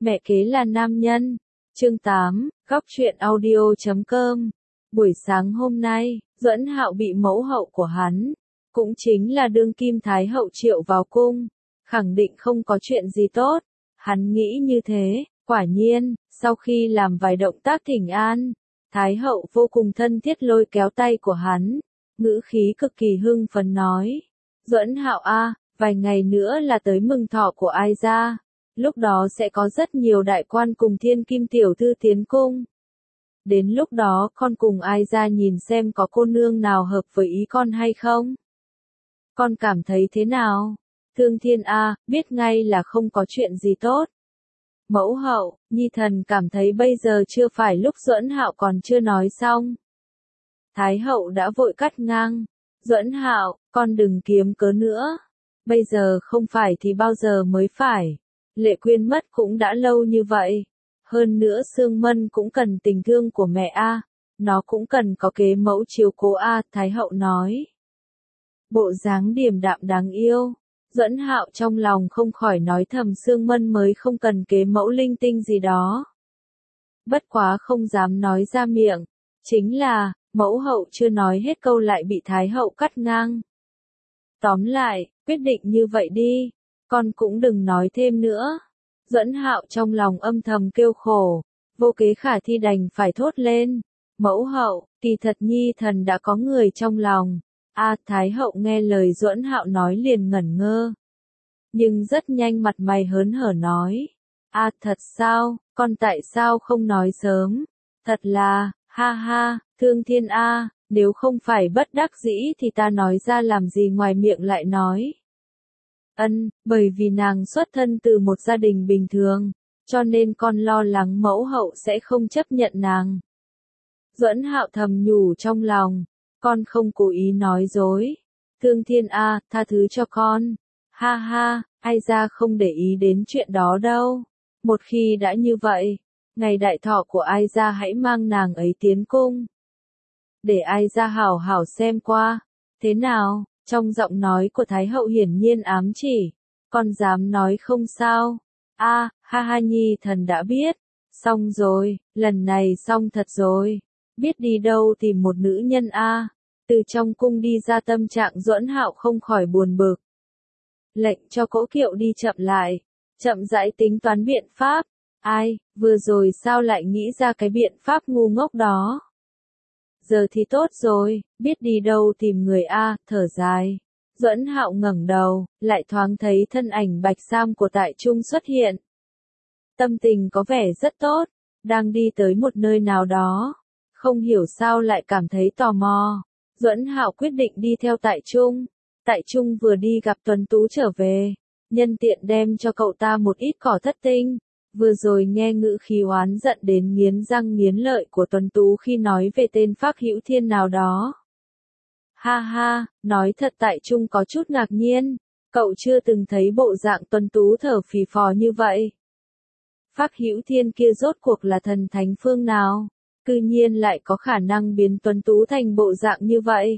Mẹ kế là nam nhân. Chương 8, góc truyện audio.com. Buổi sáng hôm nay, Duẫn Hạo bị mẫu hậu của hắn, cũng chính là đương kim thái hậu triệu vào cung, khẳng định không có chuyện gì tốt. Hắn nghĩ như thế, quả nhiên, sau khi làm vài động tác thỉnh an, thái hậu vô cùng thân thiết lôi kéo tay của hắn, ngữ khí cực kỳ hưng phấn nói: Duẫn Hạo a, vài ngày nữa là tới mừng thọ của ai gia, lúc đó sẽ có rất nhiều đại quan cùng thiên kim tiểu thư tiến cung. Đến lúc đó con cùng ai gia nhìn xem có cô nương nào hợp với ý con hay không. Con cảm thấy thế nào? Thương Thiên a, biết ngay là không có chuyện gì tốt. Mẫu hậu, nhi thần cảm thấy bây giờ chưa phải lúc Duẫn Hạo còn chưa nói xong. Thái hậu đã vội cắt ngang. Duẫn Hạo, con đừng kiếm cớ nữa. Bây giờ không phải thì bao giờ mới phải. Lệ Quyên mất cũng đã lâu như vậy. Hơn nữa Sương Mân cũng cần tình thương của mẹ a, nó cũng cần có kế mẫu chiếu cố a, Thái hậu nói. Bộ dáng điềm đạm đáng yêu. Duẫn Hạo trong lòng không khỏi nói thầm Sương Mân mới không cần kế mẫu linh tinh gì đó. Bất quá không dám nói ra miệng. Chính là, mẫu hậu chưa nói hết câu lại bị Thái hậu cắt ngang. Tóm lại, quyết định như vậy đi. Con cũng đừng nói thêm nữa. Duẫn Hạo trong lòng âm thầm kêu khổ. Vô kế khả thi đành phải thốt lên. Mẫu hậu, kỳ thật nhi thần đã có người trong lòng. Thái hậu nghe lời Duẫn Hạo nói liền ngẩn ngơ. Nhưng rất nhanh mặt mày hớn hở nói. Thật sao, con tại sao không nói sớm? Thật là, ha ha, Thương Thiên a, nếu không phải bất đắc dĩ thì ta nói ra làm gì ngoài miệng lại nói. Bởi vì nàng xuất thân từ một gia đình bình thường, cho nên con lo lắng mẫu hậu sẽ không chấp nhận nàng. Duẫn Hạo thầm nhủ trong lòng, con không cố ý nói dối. Thương Thiên a, tha thứ cho con. Ha ha, ai ra không để ý đến chuyện đó đâu. Một khi đã như vậy, ngày đại thọ của ai ra hãy mang nàng ấy tiến cung. Để ai ra hảo hảo xem qua. Thế nào? Trong giọng nói của Thái hậu hiển nhiên ám chỉ. Con dám nói không sao? Ha ha nhi thần đã biết. Xong rồi, lần này xong thật rồi. Biết đi đâu tìm một nữ nhân Từ trong cung đi ra tâm trạng Duẫn Hạo không khỏi buồn bực. Lệnh cho cỗ kiệu đi chậm lại. Chậm rãi tính toán biện pháp. Vừa rồi sao lại nghĩ ra cái biện pháp ngu ngốc đó? Giờ thì tốt rồi, biết đi đâu tìm người thở dài. Duẫn Hạo ngẩng đầu, lại thoáng thấy thân ảnh bạch sam của Tại Trung xuất hiện. Tâm tình có vẻ rất tốt, đang đi tới một nơi nào đó. Không hiểu sao lại cảm thấy tò mò. Duẫn Hạo quyết định đi theo Tại Trung. Tại Trung vừa đi gặp Tuấn Tú trở về, nhân tiện đem cho cậu ta một ít cỏ thất tinh. Vừa rồi nghe ngữ khí oán giận đến nghiến răng nghiến lợi của Tuấn Tú khi nói về tên Phác Hữu Thiên nào đó. Ha ha, nói thật Tại Trung có chút ngạc nhiên, cậu chưa từng thấy bộ dạng Tuấn Tú thở phì phò như vậy. Phác Hữu Thiên kia rốt cuộc là thần thánh phương nào, cư nhiên lại có khả năng biến Tuấn Tú thành bộ dạng như vậy.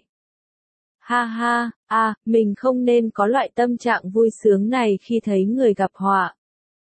Ha ha, mình không nên có loại tâm trạng vui sướng này khi thấy người gặp họa.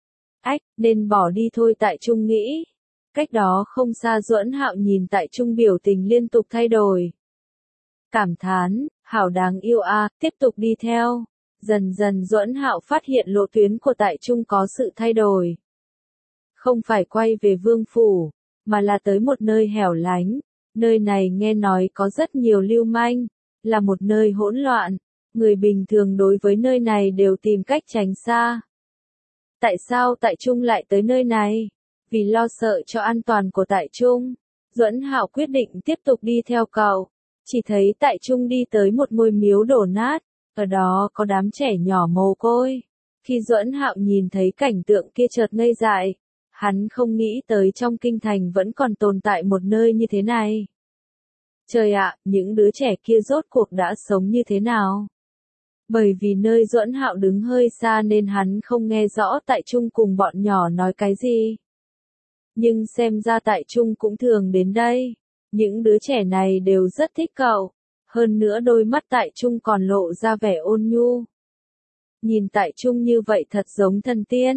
Nên bỏ đi thôi Tại Trung nghĩ. Cách đó không xa Duẫn Hạo nhìn Tại Trung biểu tình liên tục thay đổi. Cảm thán, hảo đáng yêu tiếp tục đi theo. Dần dần Duẫn Hạo phát hiện lộ tuyến của Tại Trung có sự thay đổi. Không phải quay về vương phủ, mà là tới một nơi hẻo lánh. Nơi này nghe nói có rất nhiều lưu manh, là một nơi hỗn loạn. Người bình thường đối với nơi này đều tìm cách tránh xa. Tại sao Tại Trung lại tới nơi này? Vì lo sợ cho an toàn của Tại Trung, Duẫn Hạo quyết định tiếp tục đi theo cậu. Chỉ thấy Tại Trung đi tới một ngôi miếu đổ nát, ở đó có đám trẻ nhỏ mồ côi. Khi Duẫn Hạo nhìn thấy cảnh tượng kia chợt ngây dại, hắn không nghĩ tới trong kinh thành vẫn còn tồn tại một nơi như thế này. Trời ạ, những đứa trẻ kia rốt cuộc đã sống như thế nào? Bởi vì nơi Duẫn Hạo đứng hơi xa nên hắn không nghe rõ Tại Trung cùng bọn nhỏ nói cái gì. Nhưng xem ra Tại Trung cũng thường đến đây. Những đứa trẻ này đều rất thích cậu. Hơn nữa đôi mắt Tại Trung còn lộ ra vẻ ôn nhu. Nhìn Tại Trung như vậy thật giống thần tiên.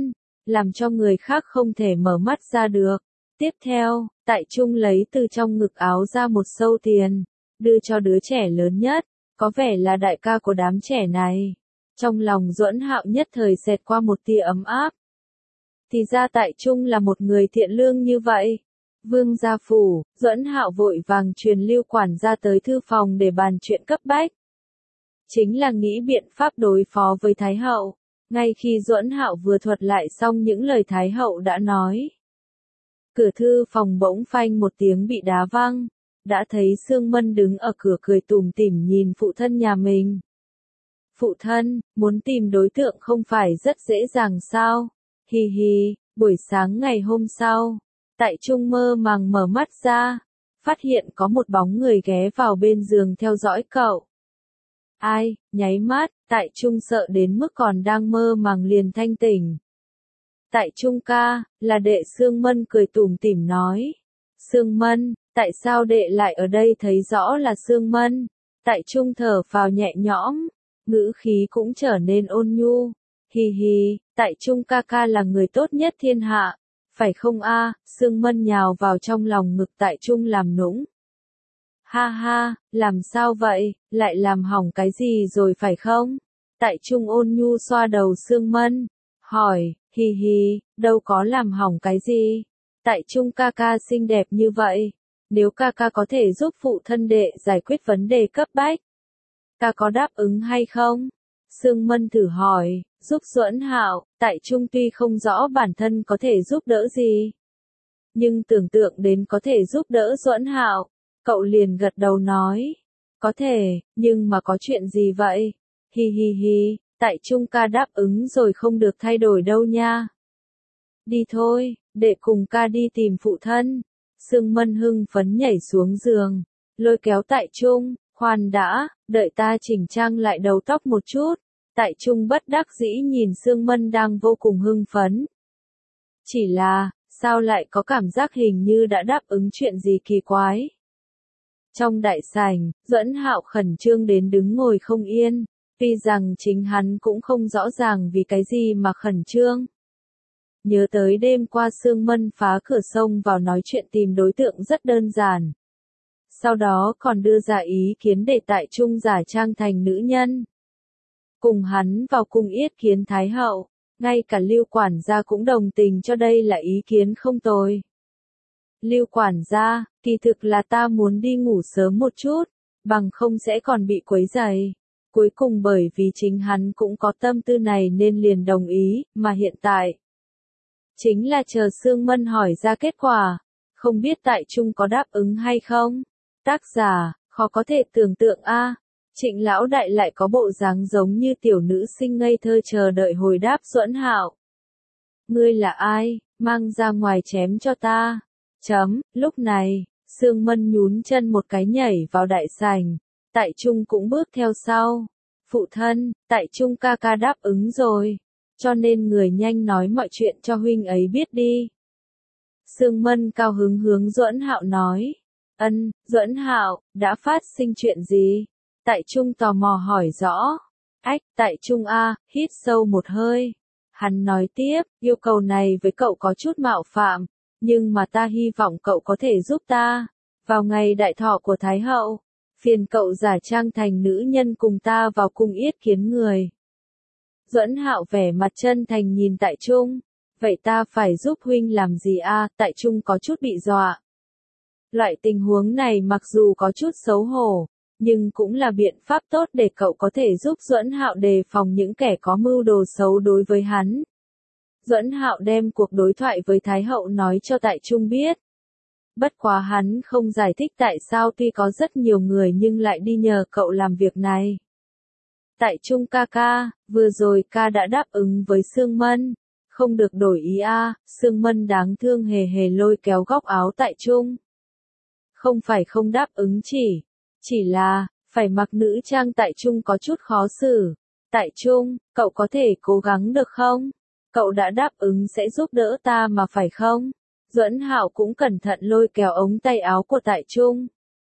làm cho người khác không thể mở mắt ra được. Tiếp theo, Tại Trung lấy từ trong ngực áo ra một xâu tiền, đưa cho đứa trẻ lớn nhất, có vẻ là đại ca của đám trẻ này. Trong lòng Duẫn Hạo nhất thời xẹt qua một tia ấm áp. Thì ra Tại Trung là một người thiện lương như vậy. Vương gia phủ, Duẫn Hạo vội vàng truyền Lưu quản gia tới thư phòng để bàn chuyện cấp bách. Chính là nghĩ biện pháp đối phó với Thái hậu. Ngay khi Duẫn Hạo vừa thuật lại xong những lời Thái hậu đã nói, cửa thư phòng bỗng phanh một tiếng bị đá văng, đã thấy Sương Mân đứng ở cửa cười tủm tỉm nhìn phụ thân nhà mình. Phụ thân, muốn tìm đối tượng không phải rất dễ dàng sao? Hi hi, buổi sáng ngày hôm sau, Tại Trung mơ màng mở mắt ra, phát hiện có một bóng người ghé vào bên giường theo dõi cậu. Ai, nháy mắt, Tại Trung sợ đến mức còn đang mơ màng liền thanh tỉnh. Tại Trung ca, là đệ Sương Mân cười tủm tỉm nói. Sương Mân, tại sao đệ lại ở đây? Thấy rõ là Sương Mân. Tại Trung thở phào nhẹ nhõm, ngữ khí cũng trở nên ôn nhu. Hi hi, Tại Trung ca ca là người tốt nhất thiên hạ, phải không a? Sương Mân nhào vào trong lòng ngực Tại Trung làm nũng. Ha ha, làm sao vậy, lại làm hỏng cái gì rồi phải không? Tại Trung ôn nhu xoa đầu Sương Mân, hỏi, hi hi, đâu có làm hỏng cái gì? Tại Trung ca ca xinh đẹp như vậy, nếu ca ca có thể giúp phụ thân đệ giải quyết vấn đề cấp bách, ca có đáp ứng hay không? Sương Mân thử hỏi, giúp Duẫn Hạo. Tại Trung tuy không rõ bản thân có thể giúp đỡ gì, nhưng tưởng tượng đến có thể giúp đỡ Duẫn Hạo, cậu liền gật đầu nói, có thể, nhưng mà có chuyện gì vậy? Hi hi hi, Tại Trung ca đáp ứng rồi không được thay đổi đâu nha. Đi thôi, đệ cùng ca đi tìm phụ thân. Sương Mân hưng phấn nhảy xuống giường, lôi kéo Tại Trung, khoan đã, đợi ta chỉnh trang lại đầu tóc một chút. Tại Trung bất đắc dĩ nhìn Sương Mân đang vô cùng hưng phấn. Chỉ là, sao lại có cảm giác hình như đã đáp ứng chuyện gì kỳ quái. Trong đại sảnh, Duẫn Hạo khẩn trương đến đứng ngồi không yên, tuy rằng chính hắn cũng không rõ ràng vì cái gì mà khẩn trương. Nhớ tới đêm qua Sương Mân phá cửa sông vào nói chuyện tìm đối tượng rất đơn giản. Sau đó còn đưa ra ý kiến để Tại Trung giả trang thành nữ nhân. Cùng hắn vào cung yết kiến Thái hậu, ngay cả Lưu quản gia cũng đồng tình cho đây là ý kiến không tồi. Lưu quản gia, kỳ thực là ta muốn đi ngủ sớm một chút, bằng không sẽ còn bị quấy rầy. Cuối cùng bởi vì chính hắn cũng có tâm tư này nên liền đồng ý, mà hiện tại chính là chờ Sương Mân hỏi ra kết quả, không biết Tại Trung có đáp ứng hay không. Tác giả, khó có thể tưởng tượng a. Trịnh lão đại lại có bộ dáng giống như tiểu nữ sinh ngây thơ chờ đợi hồi đáp Duẫn Hạo. Ngươi là ai, mang ra ngoài chém cho ta. Lúc này, Sương Mân nhún chân một cái nhảy vào đại sảnh, Tại Trung cũng bước theo sau. Phụ thân, Tại Trung ca ca đáp ứng rồi, cho nên người nhanh nói mọi chuyện cho huynh ấy biết đi. Sương Mân cao hứng hướng Duẫn Hạo nói. Duẫn Hạo, đã phát sinh chuyện gì? Tại Trung tò mò hỏi rõ. Tại Trung a, hít sâu một hơi. Hắn nói tiếp, yêu cầu này với cậu có chút mạo phạm, nhưng mà ta hy vọng cậu có thể giúp ta. Vào ngày đại thọ của Thái hậu, phiền cậu giả trang thành nữ nhân cùng ta vào cung yết kiến người. Duẫn Hạo vẻ mặt chân thành nhìn Tại Trung. Vậy ta phải giúp huynh làm gì a? Tại Trung có chút bị dọa. Loại tình huống này mặc dù có chút xấu hổ, nhưng cũng là biện pháp tốt để cậu có thể giúp Duẫn Hạo đề phòng những kẻ có mưu đồ xấu đối với hắn. Duẫn Hạo đem cuộc đối thoại với Thái hậu nói cho Tại Trung biết. Bất quá hắn không giải thích tại sao tuy có rất nhiều người nhưng lại đi nhờ cậu làm việc này. Tại Trung ca ca, vừa rồi ca đã đáp ứng với Sương Mân, không được đổi ý a. Sương Mân đáng thương hề hề lôi kéo góc áo Tại Trung. Không phải không đáp ứng chỉ là, phải mặc nữ trang. Tại Trung có chút khó xử. Tại Trung, cậu có thể cố gắng được không? Cậu đã đáp ứng sẽ giúp đỡ ta mà phải không? Duẫn Hạo cũng cẩn thận lôi kéo ống tay áo của Tại Trung.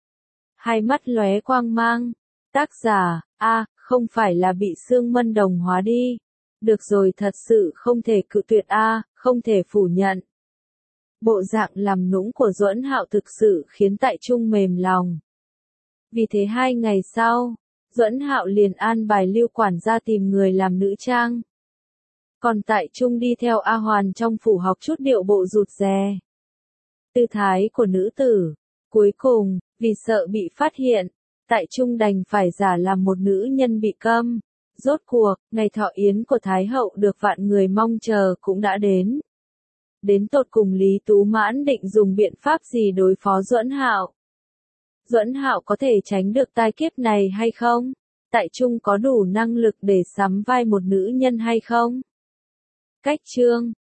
Hai mắt lóe quang mang. Tác giả, không phải là bị Sương Mân đồng hóa đi. Được rồi, thật sự không thể cự tuyệt a, không thể phủ nhận. Bộ dạng làm nũng của Duẫn Hạo thực sự khiến Tại Trung mềm lòng. Vì thế 2 ngày sau, Duẫn Hạo liền an bài Lưu quản gia tìm người làm nữ trang. Còn Tại Trung đi theo A Hoàn trong phủ học chút điệu bộ rụt rè. Tư thái của nữ tử. Cuối cùng, vì sợ bị phát hiện, Tại Trung đành phải giả làm một nữ nhân bị câm. Rốt cuộc, ngày thọ yến của Thái hậu được vạn người mong chờ cũng đã đến. Đến tột cùng Lý Tú Mãn định dùng biện pháp gì đối phó Duẫn Hạo? Duẫn Hạo có thể tránh được tai kiếp này hay không? Tại Trung có đủ năng lực để sắm vai một nữ nhân hay không? Cách chương